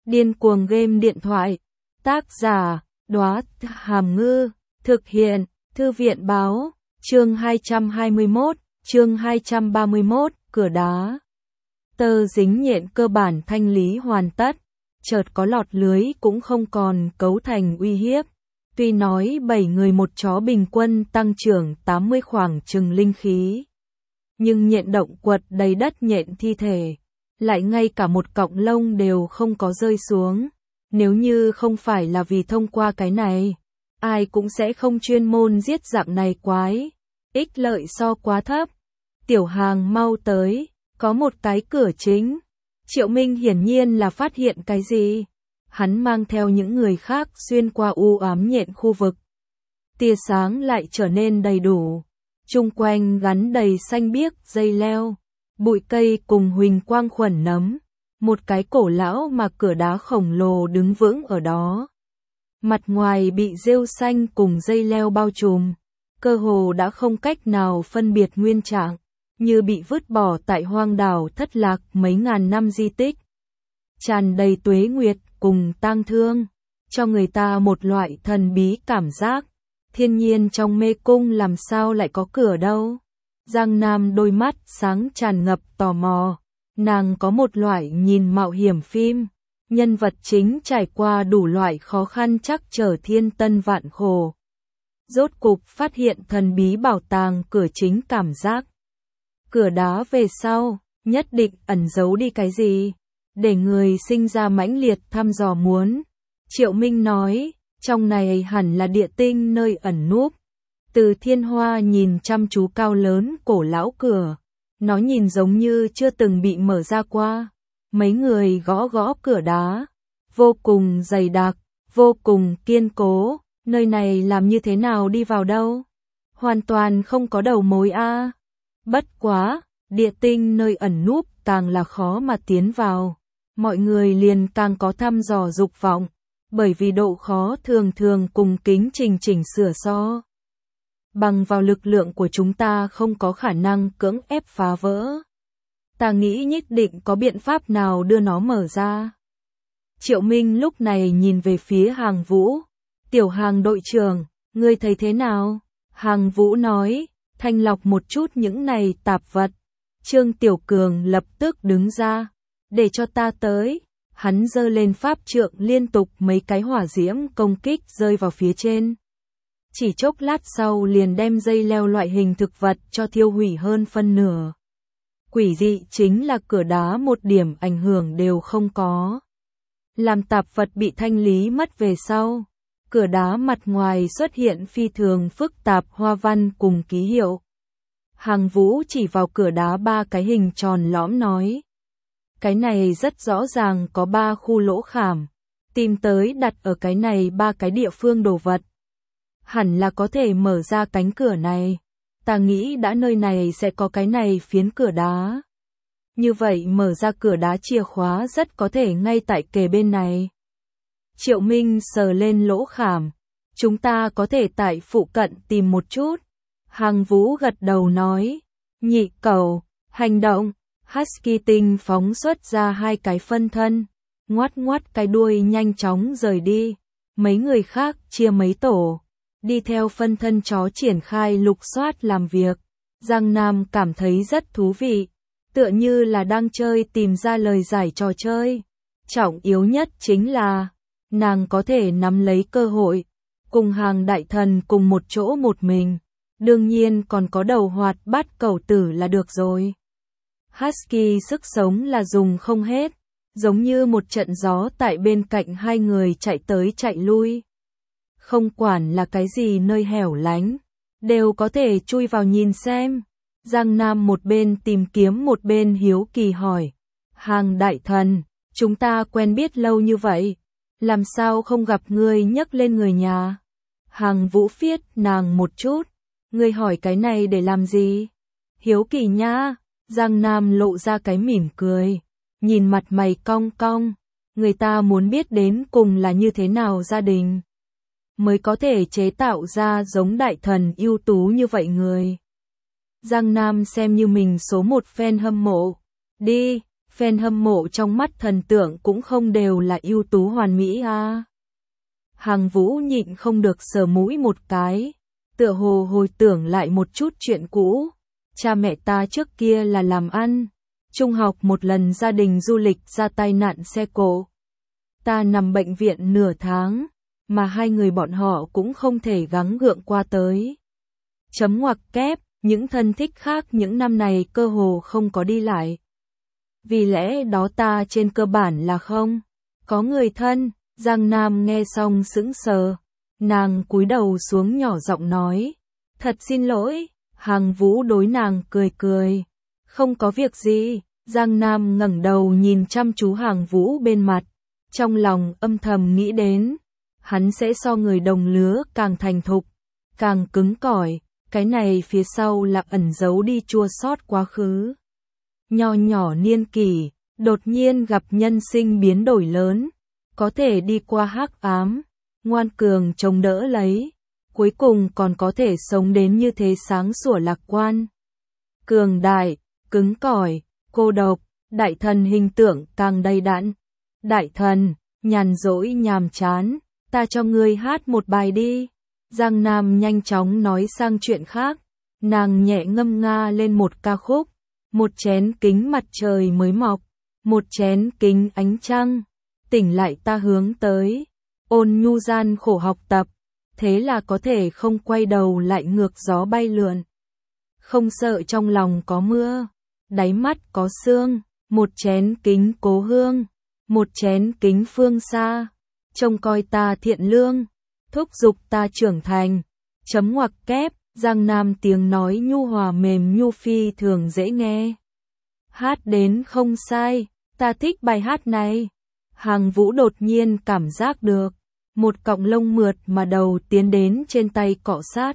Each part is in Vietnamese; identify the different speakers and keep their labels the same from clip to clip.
Speaker 1: Điên cuồng game điện thoại. Tác giả, Đóa Hàm Ngư. Thực hiện, Thư viện báo. Chương 221, chương 231, cửa đá. Tơ dính nhện cơ bản thanh lý hoàn tất. Chợt có lọt lưới cũng không còn cấu thành uy hiếp. Tuy nói 7 người một chó bình quân tăng trưởng 80 khoảng chừng linh khí. Nhưng nhện động quật đầy đất nhện thi thể. Lại ngay cả một cọng lông đều không có rơi xuống. Nếu như không phải là vì thông qua cái này, ai cũng sẽ không chuyên môn giết dạng này quái. Ích lợi so quá thấp. Tiểu Hàng mau tới, có một cái cửa chính. Triệu Minh hiển nhiên là phát hiện cái gì. Hắn mang theo những người khác xuyên qua u ám nhện khu vực. Tia sáng lại trở nên đầy đủ. Chung quanh gắn đầy xanh biếc dây leo, bụi cây cùng huỳnh quang khuẩn nấm. Một cái cổ lão mà cửa đá khổng lồ đứng vững ở đó. Mặt ngoài bị rêu xanh cùng dây leo bao trùm. Cơ hồ đã không cách nào phân biệt nguyên trạng, như bị vứt bỏ tại hoang đảo thất lạc mấy ngàn năm di tích. Tràn đầy tuế nguyệt cùng tang thương, cho người ta một loại thần bí cảm giác. Thiên nhiên trong mê cung làm sao lại có cửa đâu. Giang Nam đôi mắt sáng tràn ngập tò mò. Nàng có một loại nhìn mạo hiểm phim. Nhân vật chính trải qua đủ loại khó khăn trắc trở thiên tân vạn khổ. Rốt cục phát hiện thần bí bảo tàng cửa chính cảm giác. Cửa đá về sau, nhất định ẩn giấu đi cái gì, để người sinh ra mãnh liệt thăm dò muốn. Triệu Minh nói, trong này hẳn là địa tinh nơi ẩn núp. Từ Thiên Hoa nhìn chăm chú cao lớn cổ lão cửa. Nó nhìn giống như chưa từng bị mở ra qua. Mấy người gõ gõ cửa đá. Vô cùng dày đặc, vô cùng kiên cố. Nơi này làm như thế nào đi vào đâu? Hoàn toàn không có đầu mối a. Bất quá, địa tinh nơi ẩn núp càng là khó mà tiến vào. Mọi người liền càng có thăm dò dục vọng. Bởi vì độ khó thường thường cùng kính chỉnh sửa so. Bằng vào lực lượng của chúng ta không có khả năng cưỡng ép phá vỡ. Ta nghĩ nhất định có biện pháp nào đưa nó mở ra. Triệu Minh lúc này nhìn về phía Hàng Vũ. Tiểu Hàng đội trưởng, ngươi thấy thế nào? Hàng Vũ nói, thanh lọc một chút những này tạp vật. Trương Tiểu Cường lập tức đứng ra. Để cho ta tới. Hắn giơ lên pháp trượng liên tục mấy cái hỏa diễm công kích rơi vào phía trên. Chỉ chốc lát sau liền đem dây leo loại hình thực vật cho thiêu hủy hơn phân nửa. Quỷ dị chính là cửa đá một điểm ảnh hưởng đều không có. Làm tạp vật bị thanh lý mất về sau. Cửa đá mặt ngoài xuất hiện phi thường phức tạp hoa văn cùng ký hiệu. Hàng Vũ chỉ vào cửa đá 3 cái hình tròn lõm nói. Cái này rất rõ ràng có 3 khu lỗ khảm. Tìm tới đặt ở cái này 3 cái địa phương đồ vật. Hẳn là có thể mở ra cánh cửa này. Ta nghĩ đã nơi này sẽ có cái này phiến cửa đá. Như vậy mở ra cửa đá chìa khóa rất có thể ngay tại kề bên này. Triệu Minh sờ lên lỗ khảm. Chúng ta có thể tại phụ cận tìm một chút. Hàng Vũ gật đầu nói. Nhị cầu, hành động. Husky tinh phóng xuất ra 2 cái phân thân. Ngoắt cái đuôi nhanh chóng rời đi. Mấy người khác chia mấy tổ. Đi theo phân thân chó triển khai lục soát làm việc. Giang Nam cảm thấy rất thú vị. Tựa như là đang chơi tìm ra lời giải trò chơi. Trọng yếu nhất chính là nàng có thể nắm lấy cơ hội. Cùng Hàng đại thần cùng một chỗ một mình. Đương nhiên còn có đầu hoạt bát cẩu tử là được rồi. Husky sức sống là dùng không hết. Giống như một trận gió tại bên cạnh hai người chạy tới chạy lui. Không quản là cái gì nơi hẻo lánh, đều có thể chui vào nhìn xem. Giang Nam một bên tìm kiếm một bên hiếu kỳ hỏi. Hàng đại thần, chúng ta quen biết lâu như vậy, làm sao không gặp ngươi nhấc lên người nhà? Hàng Vũ phiết nàng một chút. Ngươi hỏi cái này để làm gì? Hiếu kỳ nha. Giang Nam lộ ra cái mỉm cười. Nhìn mặt mày cong cong. Người ta muốn biết đến cùng là như thế nào gia đình mới có thể chế tạo ra giống đại thần ưu tú như vậy người. Giang Nam xem như mình số 1 fan hâm mộ. Đi, Fan hâm mộ trong mắt thần tượng cũng không đều là ưu tú hoàn mỹ à. Hằng Vũ nhịn không được sờ mũi một cái, tựa hồ hồi tưởng lại một chút chuyện cũ. Cha mẹ ta trước kia là làm ăn, trung học một lần gia đình du lịch ra tai nạn xe cộ. Ta nằm bệnh viện nửa tháng, mà hai người bọn họ cũng không thể gắng gượng qua tới. Chấm ngoặc kép, những thân thích khác những năm này cơ hồ không có đi lại. Vì lẽ đó ta trên cơ bản là không có người thân. Giang Nam nghe xong sững sờ, nàng cúi đầu xuống nhỏ giọng nói, thật xin lỗi. Hằng Vũ đối nàng cười cười, không có việc gì. Giang Nam ngẩng đầu nhìn chăm chú Hằng Vũ bên mặt, trong lòng âm thầm nghĩ đến, hắn sẽ so người đồng lứa càng thành thục, càng cứng cỏi, cái này phía sau là ẩn giấu đi chua xót quá khứ. Nho nhỏ niên kỷ, đột nhiên gặp nhân sinh biến đổi lớn, có thể đi qua hắc ám, ngoan cường chống đỡ lấy, cuối cùng còn có thể sống đến như thế sáng sủa lạc quan. Cường đại, cứng cỏi, cô độc, đại thần hình tượng càng đầy đặn. Đại thần, nhàn rỗi nhàm chán, ta cho ngươi hát một bài đi. Giang Nam nhanh chóng nói sang chuyện khác, nàng nhẹ ngâm nga lên một ca khúc, một chén kính mặt trời mới mọc, một chén kính ánh trăng, tỉnh lại ta hướng tới, ôn nhu gian khổ học tập, thế là có thể không quay đầu lại ngược gió bay lượn. Không sợ trong lòng có mưa, đáy mắt có sương, một chén kính cố hương, một chén kính phương xa, trông coi ta thiện lương, thúc giục ta trưởng thành. Chấm ngoặc kép, Giang Nam tiếng nói nhu hòa mềm nhu phi thường dễ nghe. Hát đến không sai, ta thích bài hát này. Hằng Vũ đột nhiên cảm giác được, một cọng lông mượt mà đầu tiến đến trên tay cọ sát.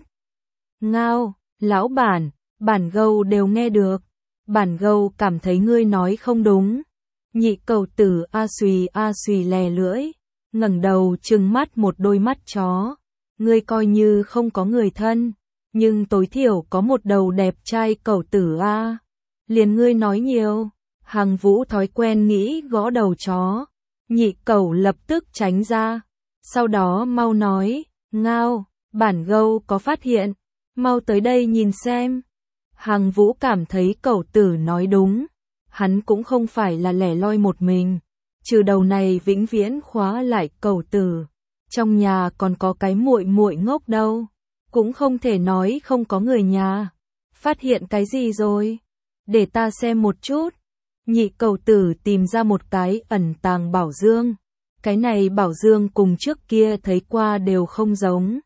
Speaker 1: Ngao, lão bản, bản gâu đều nghe được. Bản gâu cảm thấy ngươi nói không đúng. Nhị cầu tử a xùy lè lưỡi, ngẩng đầu trừng mắt một đôi mắt chó. Ngươi coi như không có người thân, nhưng tối thiểu có một đầu đẹp trai cầu tử a. Liền ngươi nói nhiều. Hằng Vũ thói quen nghĩ gõ đầu chó. Nhị cầu lập tức tránh ra, sau đó mau nói, ngao, bản gâu có phát hiện, mau tới đây nhìn xem. Hằng Vũ cảm thấy cẩu tử nói đúng, hắn cũng không phải là lẻ loi một mình, trừ đầu này vĩnh viễn khóa lại cẩu tử, trong nhà còn có cái muội muội ngốc đâu, cũng không thể nói không có người nhà. Phát hiện cái gì rồi? Để ta xem một chút. Nhị cầu tử tìm ra một cái ẩn tàng bảo dương. Cái này bảo dương cùng trước kia thấy qua đều không giống.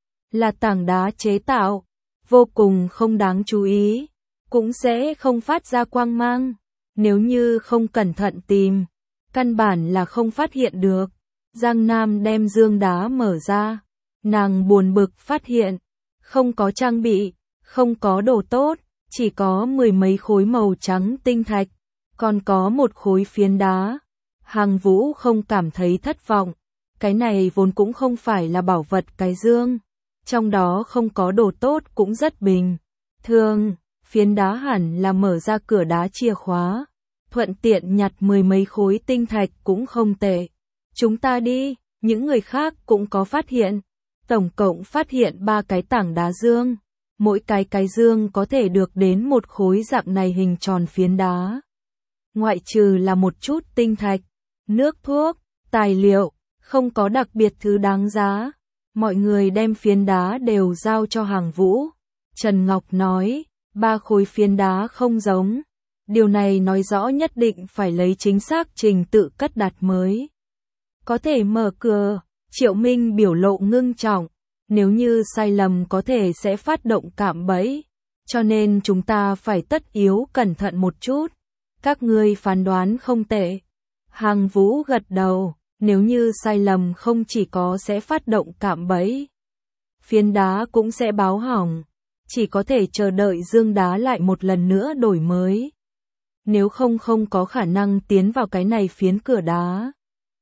Speaker 1: Là tảng đá chế tạo, vô cùng không đáng chú ý, cũng sẽ không phát ra quang mang. Nếu như không cẩn thận tìm, căn bản là không phát hiện được. Giang Nam đem dương đá mở ra, nàng buồn bực phát hiện, không có trang bị, không có đồ tốt, chỉ có mười mấy khối màu trắng tinh thạch. Còn có một khối phiến đá. Hằng Vũ không cảm thấy thất vọng, cái này vốn cũng không phải là bảo vật cái dương, trong đó không có đồ tốt cũng rất bình thường, phiến đá hẳn là mở ra cửa đá chìa khóa, thuận tiện nhặt mười mấy khối tinh thạch cũng không tệ. Chúng ta đi, những người khác cũng có phát hiện, tổng cộng phát hiện 3 cái tảng đá dương, mỗi cái dương có thể được đến một khối dạng này hình tròn phiến đá. Ngoại trừ là một chút tinh thạch, nước thuốc, tài liệu, không có đặc biệt thứ đáng giá. Mọi người đem phiến đá đều giao cho Hằng Vũ. Trần Ngọc nói, 3 khối phiến đá không giống. Điều này nói rõ nhất định phải lấy chính xác trình tự cất đặt mới có thể mở cửa. Triệu Minh biểu lộ ngưng trọng, nếu như sai lầm có thể sẽ phát động cạm bẫy, cho nên chúng ta phải tất yếu cẩn thận một chút. Các ngươi phán đoán không tệ. Hằng Vũ gật đầu, nếu như sai lầm không chỉ có sẽ phát động cạm bẫy, phiến đá cũng sẽ báo hỏng, chỉ có thể chờ đợi dương đá lại một lần nữa đổi mới. Nếu không có khả năng tiến vào cái này phiến cửa đá.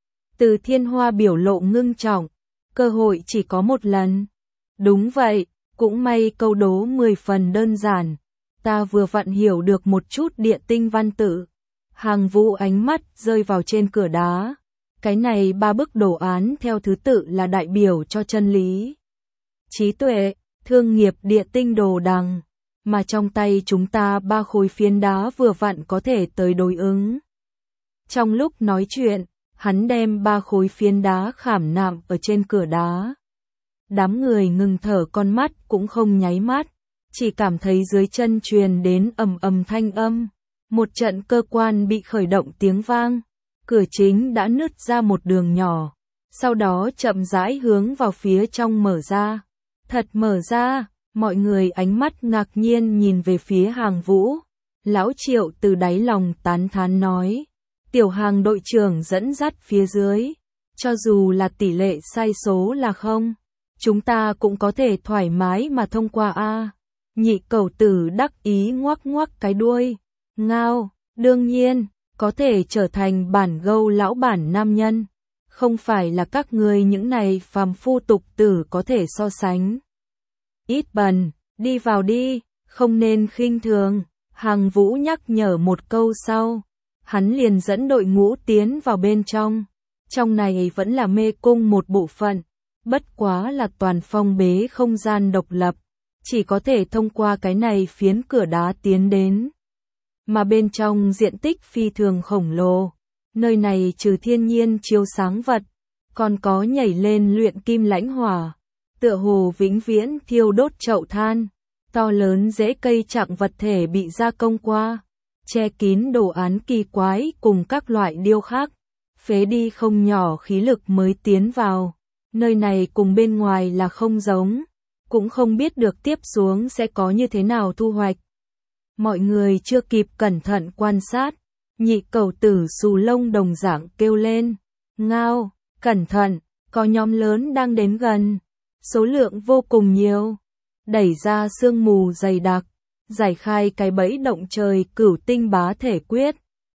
Speaker 1: Từ Thiên Hoa biểu lộ ngưng trọng, cơ hội chỉ có một lần. Đúng vậy, cũng may câu đố 10 phần đơn giản. Ta vừa vặn hiểu được một chút địa tinh văn tự. Hàng Vũ ánh mắt rơi vào trên cửa đá. Cái này 3 bức đồ án theo thứ tự là đại biểu cho chân lý, trí tuệ, thương nghiệp, địa tinh, đồ đằng, mà trong tay chúng ta 3 khối phiến đá vừa vặn có thể tới đối ứng. Trong lúc nói chuyện, hắn đem 3 khối phiến đá khảm nạm ở trên cửa đá. Đám người ngừng thở, con mắt cũng không nháy mắt, chỉ cảm thấy dưới chân truyền đến ầm ầm thanh âm. Một trận cơ quan bị khởi động tiếng vang, cửa chính đã nứt ra một đường nhỏ, sau đó chậm rãi hướng vào phía trong mở ra. Thật mở ra, mọi người ánh mắt ngạc nhiên nhìn về phía Hàng Vũ. Lão Triệu từ đáy lòng tán thán nói, tiểu Hàng đội trưởng dẫn dắt phía dưới, cho dù là tỷ lệ sai số là không, chúng ta cũng có thể thoải mái mà thông qua a. Nhị Cẩu Tử đắc ý ngoắc ngoắc cái đuôi, ngao, đương nhiên, có thể trở thành bản gâu lão bản nam nhân, không phải là các ngươi những này phàm phu tục tử có thể so sánh. Ít bần, đi vào đi, không nên khinh thường. Hàng Vũ nhắc nhở một câu sau, hắn liền dẫn đội ngũ tiến vào bên trong. Trong này vẫn là mê cung một bộ phận, bất quá là toàn phong bế không gian độc lập, chỉ có thể thông qua cái này phiến cửa đá tiến đến. Mà bên trong diện tích phi thường khổng lồ, nơi này trừ thiên nhiên chiếu sáng vật, còn có nhảy lên luyện kim lãnh hỏa, tựa hồ vĩnh viễn thiêu đốt chậu than, to lớn rễ cây chặng vật thể bị gia công qua, che kín đồ án kỳ quái cùng các loại điêu khắc, phế đi không nhỏ khí lực mới tiến vào. Nơi này cùng bên ngoài là không giống, cũng không biết được tiếp xuống sẽ có như thế nào thu hoạch. Mọi người chưa kịp cẩn thận quan sát, Nhị Cẩu Tử xù lông đồng dạng kêu lên, ngao, cẩn thận, có nhóm lớn đang đến gần, số lượng vô cùng nhiều, đẩy ra sương mù dày đặc, giải khai cái bẫy động trời Cửu Tinh Bá Thể Quyết.